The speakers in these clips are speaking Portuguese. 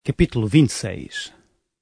Capítulo 26.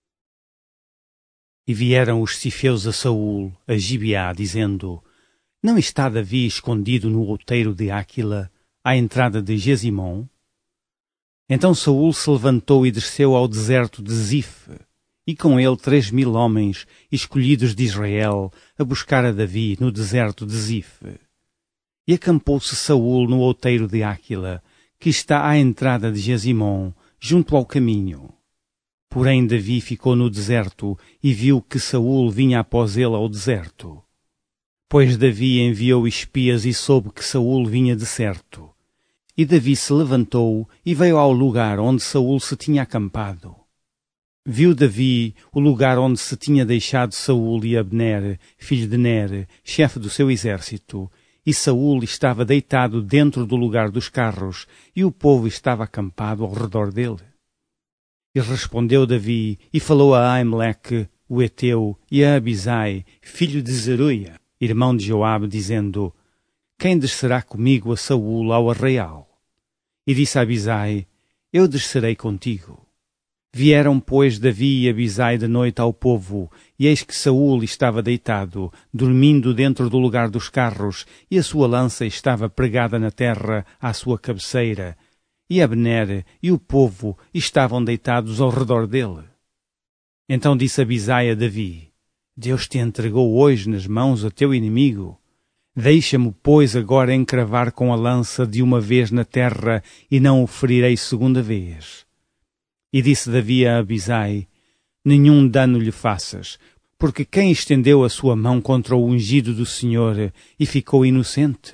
E vieram os cifeus a Saul, a Gibeá, dizendo: Não está Davi escondido no outeiro de Áquila, à entrada de Gesimom? Então Saul se levantou e desceu ao deserto de Zif, e com ele 3.000 homens, escolhidos de Israel, a buscar a Davi no deserto de Zif. E acampou-se Saul no outeiro de Áquila, que está à entrada de Gesimom, junto ao caminho. Porém Davi ficou no deserto e viu que Saul vinha após ele ao deserto. Pois Davi enviou espias e soube que Saul vinha de certo. E Davi se levantou e veio ao lugar onde Saul se tinha acampado. Viu Davi o lugar onde se tinha deixado Saul e Abner, filho de Ner, chefe do seu exército, e Saul estava deitado dentro do lugar dos carros, e o povo estava acampado ao redor dele. E respondeu Davi, e falou a Aimeleque, o Eteu, e a Abisai, filho de Zeruia, irmão de Joabe, dizendo: Quem descerá comigo a Saul ao arraial? E disse a Abisai: Eu descerei contigo. Vieram, pois, Davi e Abisai de noite ao povo, e eis que Saul estava deitado, dormindo dentro do lugar dos carros, e a sua lança estava pregada na terra à sua cabeceira, e Abner e o povo estavam deitados ao redor dele. Então disse Abisai a Davi: Deus te entregou hoje nas mãos a teu inimigo. Deixa-me, pois, agora encravar com a lança de uma vez na terra, e não o ferirei segunda vez. E disse Davi a Abisai: Nenhum dano lhe faças, porque quem estendeu a sua mão contra o ungido do Senhor e ficou inocente?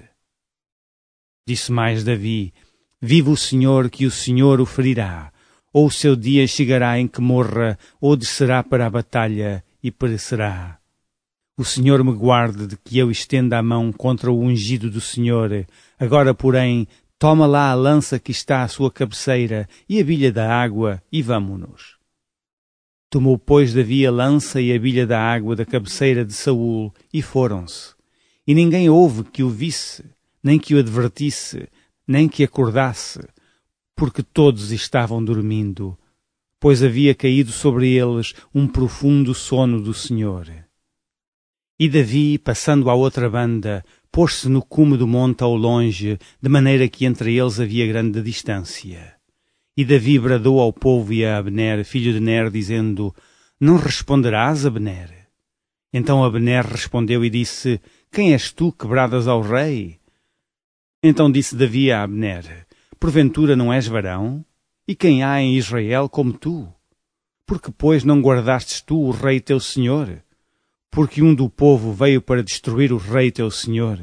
Disse mais Davi: Vive o Senhor, que o Senhor o ferirá, ou o seu dia chegará em que morra, ou descerá para a batalha e perecerá. O Senhor me guarde de que eu estenda a mão contra o ungido do Senhor. Agora, porém, toma lá a lança que está à sua cabeceira e a bilha da água, e vamo-nos. Tomou, pois, Davi a lança e a bilha da água da cabeceira de Saul, e foram-se. E ninguém houve que o visse, nem que o advertisse, nem que acordasse, porque todos estavam dormindo, pois havia caído sobre eles um profundo sono do Senhor. E Davi, passando à outra banda, pôs-se no cume do monte ao longe, de maneira que entre eles havia grande distância. E Davi bradou ao povo e a Abner, filho de Ner, dizendo: Não responderás, Abner? Então Abner respondeu e disse: Quem és tu que bradas ao rei? Então disse Davi a Abner: Porventura não és varão? E quem há em Israel como tu? Porque, pois, não guardastes tu o rei teu senhor? Porque um do povo veio para destruir o rei teu senhor.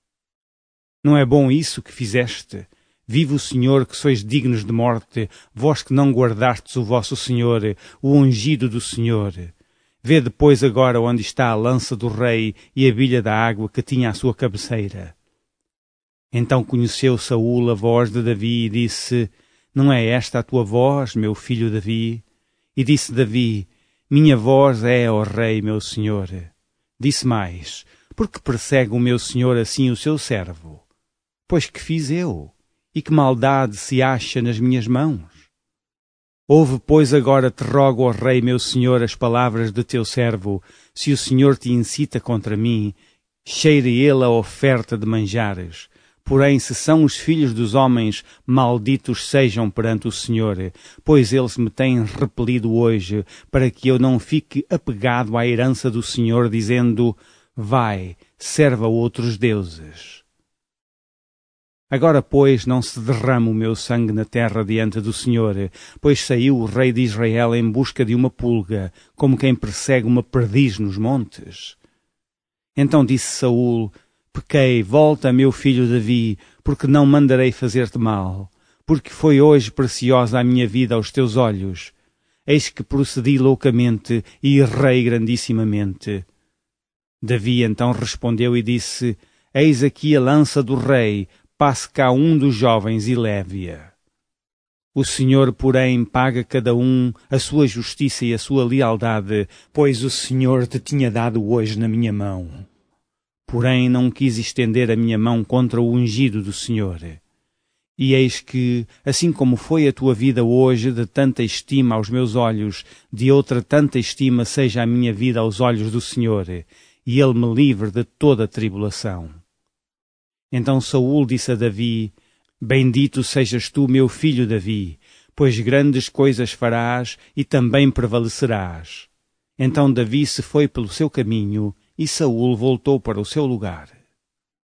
Não é bom isso que fizeste? Vive o Senhor, que sois dignos de morte, vós que não guardastes o vosso Senhor, o ungido do Senhor. Vê depois agora onde está a lança do rei e a bilha da água que tinha à sua cabeceira. Então conheceu Saul a voz de Davi e disse: Não é esta a tua voz, meu filho Davi? E disse Davi: Minha voz é, ó rei, meu senhor. Disse mais: Por que persegue o meu senhor assim o seu servo? Pois que fiz eu? E que maldade se acha nas minhas mãos? Ouve, pois, agora te rogo, ó rei, meu senhor, as palavras de teu servo. Se o Senhor te incita contra mim, cheire ele a oferta de manjares. Porém, se são os filhos dos homens, malditos sejam perante o Senhor, pois eles me têm repelido hoje, para que eu não fique apegado à herança do Senhor, dizendo: Vai, serve a outros deuses. Agora, pois, não se derrama o meu sangue na terra diante do Senhor, pois saiu o rei de Israel em busca de uma pulga, como quem persegue uma perdiz nos montes. Então disse Saul: Pequei, volta, meu filho Davi, porque não mandarei fazer-te mal, porque foi hoje preciosa a minha vida aos teus olhos. Eis que procedi loucamente e errei grandissimamente. Davi então respondeu e disse: Eis aqui a lança do rei, passe cá um dos jovens e leve-a. O Senhor, porém, paga cada um a sua justiça e a sua lealdade, pois o Senhor te tinha dado hoje na minha mão. Porém não quis estender a minha mão contra o ungido do Senhor. E eis que, assim como foi a tua vida hoje de tanta estima aos meus olhos, de outra tanta estima seja a minha vida aos olhos do Senhor, e Ele me livre de toda tribulação. Então Saul disse a Davi: Bendito sejas tu, meu filho Davi, pois grandes coisas farás e também prevalecerás. Então Davi se foi pelo seu caminho, e Saul voltou para o seu lugar.